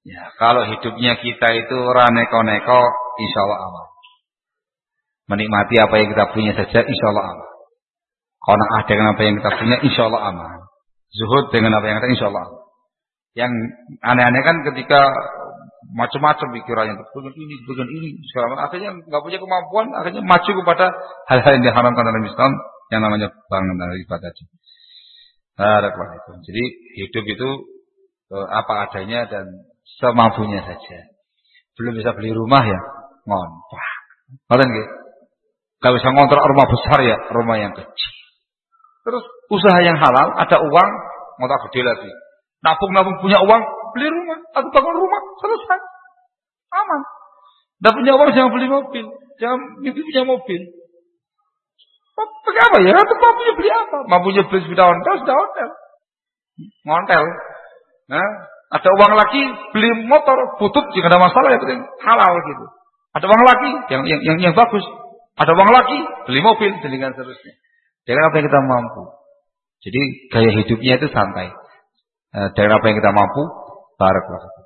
Ya, kalau hidupnya kita itu raneko-neko, insya Allah aman. Menikmati apa yang kita punya saja, insya Allah aman. Qanaah dengan apa yang kita punya, insya Allah aman. Zuhud dengan apa yang kita, insya Allah aman. Yang aneh-aneh kan ketika macam-macam pikirannya, bagian ini, segala akhirnya nggak punya kemampuan, akhirnya maju kepada hal-hal yang diharamkan dalam Islam, yang namanya bangunan riba tadi. Jadi hidup itu apa adanya dan semampunya saja. Belum bisa beli rumah ya, ngontrak. Ngerti nggih? Enggak bisa ngontrak rumah besar ya, rumah yang kecil. Terus usaha yang halal, ada uang, ngontrak gede lagi. Nabung punya uang, beli rumah atau bangun rumah, selesai. Aman. Enggak punya uang jangan beli mobil, jangan mimpi punya mobil. Pakai apa ya? Atau mampunya beli apa? Mampunya beli sepeda ontel, sudah ontel. Ngontel. Nah, ada uang lagi beli motor butut jika ada masalah yang penting halal gitu. Ada uang lagi yang bagus. Ada uang lagi beli mobil dengan seterusnya. Dengan apa yang kita mampu. Jadi gaya hidupnya itu santai. Dengan apa yang kita mampu, barakallahu.